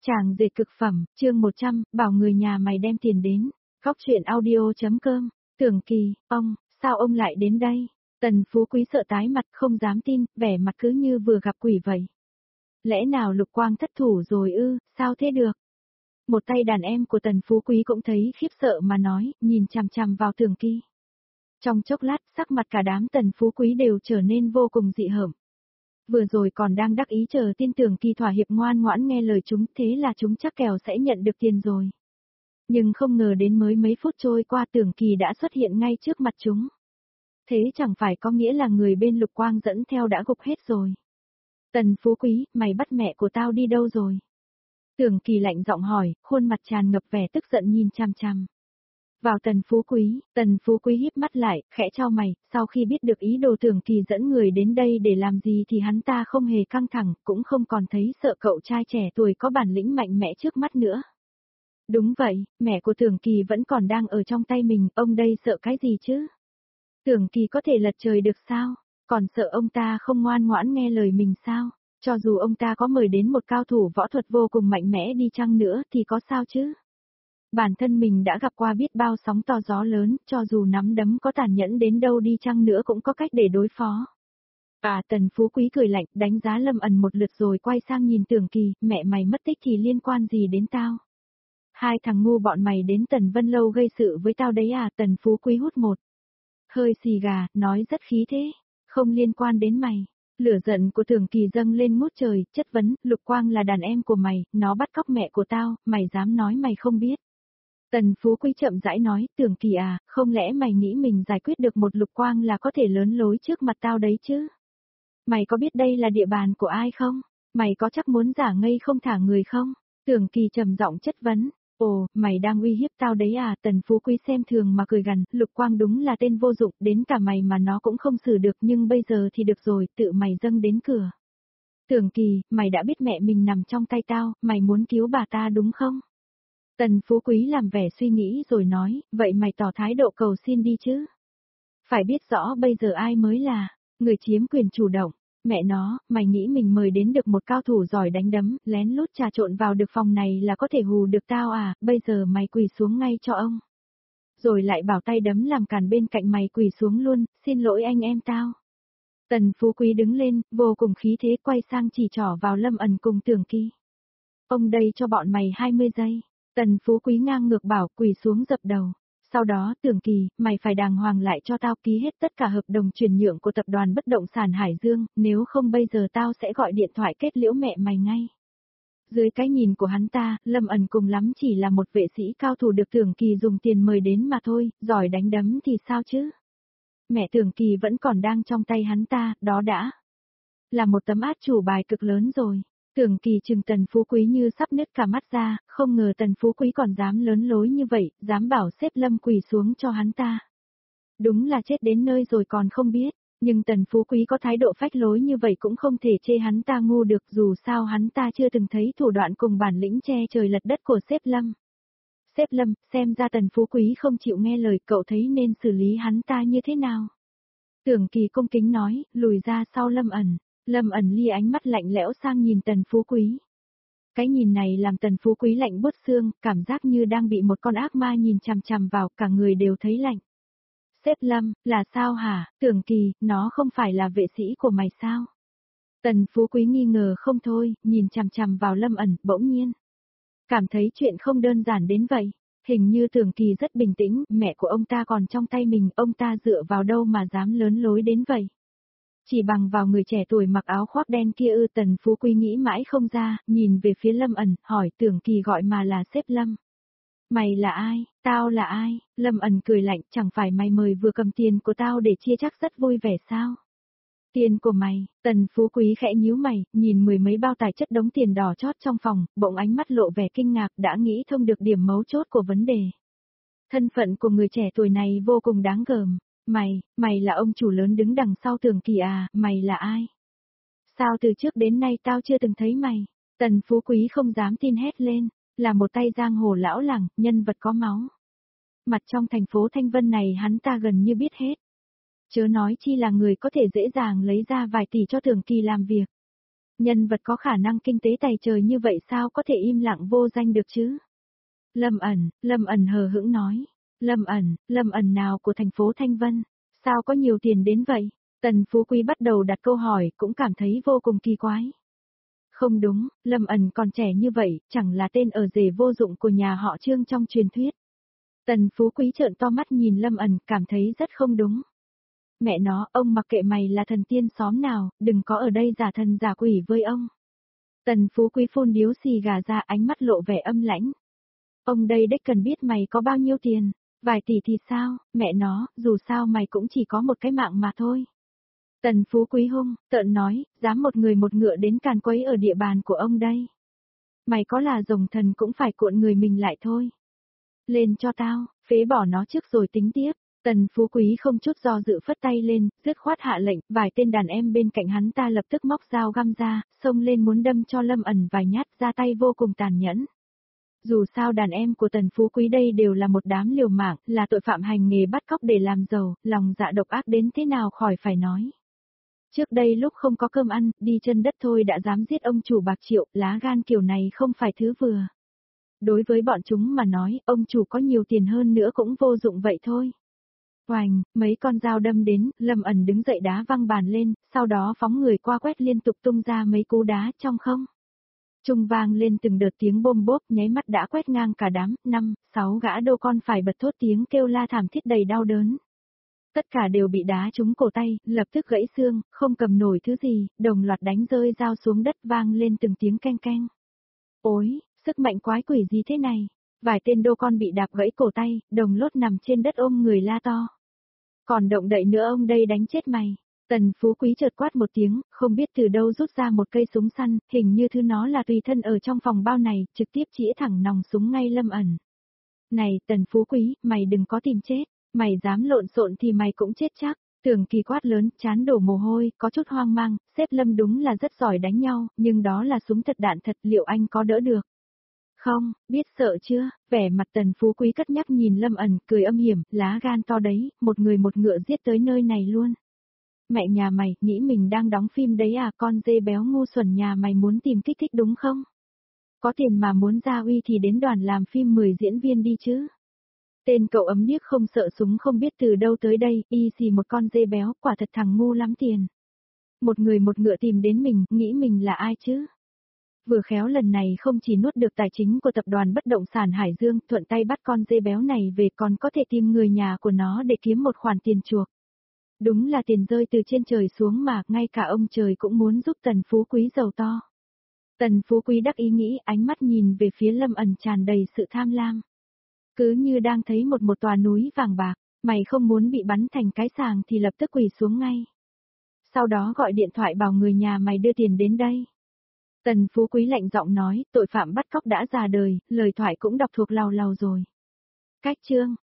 Chàng dệt cực phẩm, chương 100, bảo người nhà mày đem tiền đến. Góc truyện audio.com. Tưởng Kỳ, sao ông lại đến đây? Tần Phú Quý sợ tái mặt không dám tin, vẻ mặt cứ như vừa gặp quỷ vậy. Lẽ nào Lục Quang thất thủ rồi ư, sao thế được? Một tay đàn em của Tần Phú Quý cũng thấy khiếp sợ mà nói, nhìn chằm chằm vào Tưởng Kỳ. Trong chốc lát, sắc mặt cả đám Tần Phú Quý đều trở nên vô cùng dị hợm. Vừa rồi còn đang đắc ý chờ tin Tưởng Kỳ thỏa hiệp ngoan ngoãn nghe lời chúng, thế là chúng chắc kèo sẽ nhận được tiền rồi. Nhưng không ngờ đến mới mấy phút trôi qua Tưởng Kỳ đã xuất hiện ngay trước mặt chúng. Thế chẳng phải có nghĩa là người bên Lục Quang dẫn theo đã gục hết rồi. Tần Phú Quý, mày bắt mẹ của tao đi đâu rồi? Tưởng Kỳ lạnh giọng hỏi, khuôn mặt tràn ngập vẻ tức giận nhìn chằm chằm vào Tần Phú Quý híp mắt lại, khẽ chau mày, sau khi biết được ý đồ Tưởng Kỳ dẫn người đến đây để làm gì thì hắn ta không hề căng thẳng, cũng không còn thấy sợ cậu trai trẻ tuổi có bản lĩnh mạnh mẽ trước mắt nữa. Đúng vậy, mẹ của Tưởng Kỳ vẫn còn đang ở trong tay mình, ông đây sợ cái gì chứ? Tưởng Kỳ có thể lật trời được sao? Còn sợ ông ta không ngoan ngoãn nghe lời mình sao? Cho dù ông ta có mời đến một cao thủ võ thuật vô cùng mạnh mẽ đi chăng nữa thì có sao chứ? Bản thân mình đã gặp qua biết bao sóng to gió lớn, cho dù nắm đấm có tàn nhẫn đến đâu đi chăng nữa cũng có cách để đối phó. Tần Phú Quý cười lạnh, đánh giá Lâm Ẩn một lượt rồi quay sang nhìn Tưởng Kỳ, mẹ mày mất tích thì liên quan gì đến tao? Hai thằng ngu bọn mày đến Tần Vân Lâu gây sự với tao đấy à? Tần Phú Quý hút một hơi xì gà, nói rất khí thế, không liên quan đến mày. Lửa giận của Tưởng Kỳ dâng lên ngút trời, chất vấn, Lục Quang là đàn em của mày, nó bắt cóc mẹ của tao, mày dám nói mày không biết. Tần Phú Quý chậm rãi nói, Tưởng Kỳ à, không lẽ mày nghĩ mình giải quyết được một Lục Quang là có thể lớn lối trước mặt tao đấy chứ? Mày có biết đây là địa bàn của ai không? Mày có chắc muốn giả ngây không thả người không? Tưởng Kỳ trầm giọng chất vấn, ồ, mày đang uy hiếp tao đấy à? Tần Phú Quý xem thường mà cười gằn, Lục Quang đúng là tên vô dụng, đến cả mày mà nó cũng không xử được, nhưng bây giờ thì được rồi, tự mày dâng đến cửa. Tưởng Kỳ, mày đã biết mẹ mình nằm trong tay tao, mày muốn cứu bà ta đúng không? Tần Phú Quý làm vẻ suy nghĩ rồi nói, vậy mày tỏ thái độ cầu xin đi chứ. Phải biết rõ bây giờ ai mới là người chiếm quyền chủ động. Mẹ nó, mày nghĩ mình mời đến được một cao thủ giỏi đánh đấm, lén lút trà trộn vào được phòng này là có thể hù được tao à, bây giờ mày quỳ xuống ngay cho ông. Rồi lại bảo tay đấm làm càn bên cạnh mày quỳ xuống luôn, xin lỗi anh em tao. Tần Phú Quý đứng lên, vô cùng khí thế quay sang chỉ trỏ vào Lâm Ẩn cùng Tưởng Kỳ. Ông đây cho bọn mày 20 giây. Tần Phú Quý ngang ngược bảo quỳ xuống dập đầu. Sau đó, Tưởng Kỳ, mày phải đàng hoàng lại cho tao ký hết tất cả hợp đồng chuyển nhượng của tập đoàn bất động sản Hải Dương, nếu không bây giờ tao sẽ gọi điện thoại kết liễu mẹ mày ngay. Dưới cái nhìn của hắn ta, Lâm Ẩn cùng lắm chỉ là một vệ sĩ cao thủ được Tưởng Kỳ dùng tiền mời đến mà thôi, giỏi đánh đấm thì sao chứ? Mẹ Tưởng Kỳ vẫn còn đang trong tay hắn ta, đó đã là một tấm át chủ bài cực lớn rồi. Tưởng Kỳ chừng Tần Phú Quý như sắp nứt cả mắt ra, không ngờ Tần Phú Quý còn dám lớn lối như vậy, dám bảo xếp Lâm quỳ xuống cho hắn ta. Đúng là chết đến nơi rồi còn không biết, nhưng Tần Phú Quý có thái độ phách lối như vậy cũng không thể chê hắn ta ngu được, dù sao hắn ta chưa từng thấy thủ đoạn cùng bản lĩnh che trời lật đất của xếp Lâm. Xếp Lâm, xem ra Tần Phú Quý không chịu nghe lời, cậu thấy nên xử lý hắn ta như thế nào? Tưởng Kỳ cung kính nói, lùi ra sau Lâm Ẩn. Lâm Ẩn lia ánh mắt lạnh lẽo sang nhìn Tần Phú Quý. Cái nhìn này làm Tần Phú Quý lạnh buốt xương, cảm giác như đang bị một con ác ma nhìn chằm chằm vào, cả người đều thấy lạnh. Sếp Lâm, là sao hả? Tưởng Kỳ, nó không phải là vệ sĩ của mày sao? Tần Phú Quý nghi ngờ không thôi, nhìn chằm chằm vào Lâm Ẩn, bỗng nhiên cảm thấy chuyện không đơn giản đến vậy. Hình như Tưởng Kỳ rất bình tĩnh, mẹ của ông ta còn trong tay mình, ông ta dựa vào đâu mà dám lớn lối đến vậy? Chỉ bằng vào người trẻ tuổi mặc áo khoác đen kia ư? Tần Phú Quý nghĩ mãi không ra, nhìn về phía Lâm Ẩn, hỏi Tưởng Kỳ gọi mà là xếp Lâm. Mày là ai, tao là ai? Lâm Ẩn cười lạnh, chẳng phải mày mời vừa cầm tiền của tao để chia chắc rất vui vẻ sao? Tiền của mày? Tần Phú Quý khẽ nhíu mày, nhìn mười mấy bao tài chất đống tiền đỏ chót trong phòng, bỗng ánh mắt lộ vẻ kinh ngạc, đã nghĩ thông được điểm mấu chốt của vấn đề. Thân phận của người trẻ tuổi này vô cùng đáng gờm. Mày là ông chủ lớn đứng đằng sau Tưởng Kỳ à, mày là ai? Sao từ trước đến nay tao chưa từng thấy mày? Tần Phú Quý không dám tin hét lên, là một tay giang hồ lão làng, nhân vật có máu. Mặt trong thành phố Thanh Vân này hắn ta gần như biết hết. Chớ nói chi là người có thể dễ dàng lấy ra vài tỷ cho Tưởng Kỳ làm việc. Nhân vật có khả năng kinh tế tày trời như vậy sao có thể im lặng vô danh được chứ? Lâm ẩn hờ hững nói. Lâm ẩn nào của thành phố Thanh Vân? Sao có nhiều tiền đến vậy? Tần Phú Quý bắt đầu đặt câu hỏi cũng cảm thấy vô cùng kỳ quái. Không đúng, Lâm ẩn còn trẻ như vậy, chẳng là tên ở rể vô dụng của nhà họ Trương trong truyền thuyết. Tần Phú Quý trợn to mắt nhìn Lâm ẩn, cảm thấy rất không đúng. Mẹ nó, ông mặc kệ mày là thần tiên xóm nào, đừng có ở đây giả thần giả quỷ với ông. Tần Phú Quý phun điếu xì gà ra, ánh mắt lộ vẻ âm lãnh. Ông đây đếch cần biết mày có bao nhiêu tiền, vài tỷ thì sao, mẹ nó, dù sao mày cũng chỉ có một cái mạng mà thôi. Tần Phú Quý hung, tợn nói, dám một người một ngựa đến càn quấy ở địa bàn của ông đây. Mày có là rồng thần cũng phải cuộn người mình lại thôi. Lên cho tao, phế bỏ nó trước rồi tính tiếp. Tần Phú Quý không chút do dự phất tay lên, dứt khoát hạ lệnh, vài tên đàn em bên cạnh hắn ta lập tức móc dao găm ra, xông lên muốn đâm cho Lâm ẩn vài nhát, ra tay vô cùng tàn nhẫn. Dù sao đàn em của Tần Phú Quý đây đều là một đám liều mạng, là tội phạm hành nghề bắt cóc để làm giàu, lòng dạ độc ác đến thế nào khỏi phải nói. Trước đây lúc không có cơm ăn, đi chân đất thôi đã dám giết ông chủ bạc triệu, lá gan kiểu này không phải thứ vừa. Đối với bọn chúng mà nói, ông chủ có nhiều tiền hơn nữa cũng vô dụng vậy thôi. Oành, mấy con dao đâm đến, Lâm ẩn đứng dậy đá văng bàn lên, sau đó phóng người qua quét liên tục tung ra mấy cú đá trong không. Trung vang lên từng đợt tiếng bôm bốp nháy mắt đã quét ngang cả đám, 5, 6 gã đô con phải bật thốt tiếng kêu la thảm thiết đầy đau đớn. Tất cả đều bị đá trúng cổ tay, lập tức gãy xương, không cầm nổi thứ gì, đồng loạt đánh rơi dao xuống đất vang lên từng tiếng keng keng. Ôi, sức mạnh quái quỷ gì thế này? Vài tên đô con bị đạp gãy cổ tay, đồng lốt nằm trên đất ôm người la to. Còn động đậy nữa ông đây đánh chết mày. Tần Phú Quý chợt quát một tiếng, không biết từ đâu rút ra một cây súng săn, hình như thứ nó là tùy thân ở trong phòng bao này, trực tiếp chĩa thẳng nòng súng ngay Lâm ẩn. Này, Tần Phú Quý, mày đừng có tìm chết, mày dám lộn xộn thì mày cũng chết chắc. Tưởng Kỳ quát lớn, chán đổ mồ hôi, có chút hoang mang, sếp Lâm đúng là rất giỏi đánh nhau, nhưng đó là súng thật đạn thật, liệu anh có đỡ được? Không, biết sợ chưa? Vẻ mặt Tần Phú Quý cất nhắc nhìn Lâm ẩn, cười âm hiểm, lá gan to đấy, một người một ngựa giết tới nơi này luôn. Mẹ nhà mày, nghĩ mình đang đóng phim đấy à, con dê béo ngu xuẩn nhà mày muốn tìm kích thích đúng không? Có tiền mà muốn ra uy thì đến đoàn làm phim 10 diễn viên đi chứ. Tên cậu ấm điếc không sợ súng không biết từ đâu tới đây, y xì một con dê béo, quả thật thằng ngu lắm tiền. Một người một ngựa tìm đến mình, nghĩ mình là ai chứ? Vừa khéo lần này không chỉ nuốt được tài chính của tập đoàn bất động sản Hải Dương, thuận tay bắt con dê béo này về còn có thể tìm người nhà của nó để kiếm một khoản tiền chuộc. Đúng là tiền rơi từ trên trời xuống mà, ngay cả ông trời cũng muốn giúp Tần Phú Quý giàu to. Tần Phú Quý đắc ý nghĩ, ánh mắt nhìn về phía Lâm ẩn tràn đầy sự tham lam. Cứ như đang thấy một tòa núi vàng bạc, mày không muốn bị bắn thành cái sàng thì lập tức quỳ xuống ngay. Sau đó gọi điện thoại bảo người nhà mày đưa tiền đến đây. Tần Phú Quý lạnh giọng nói, tội phạm bắt cóc đã già đời, lời thoại cũng đọc thuộc làu làu rồi. Cách chương,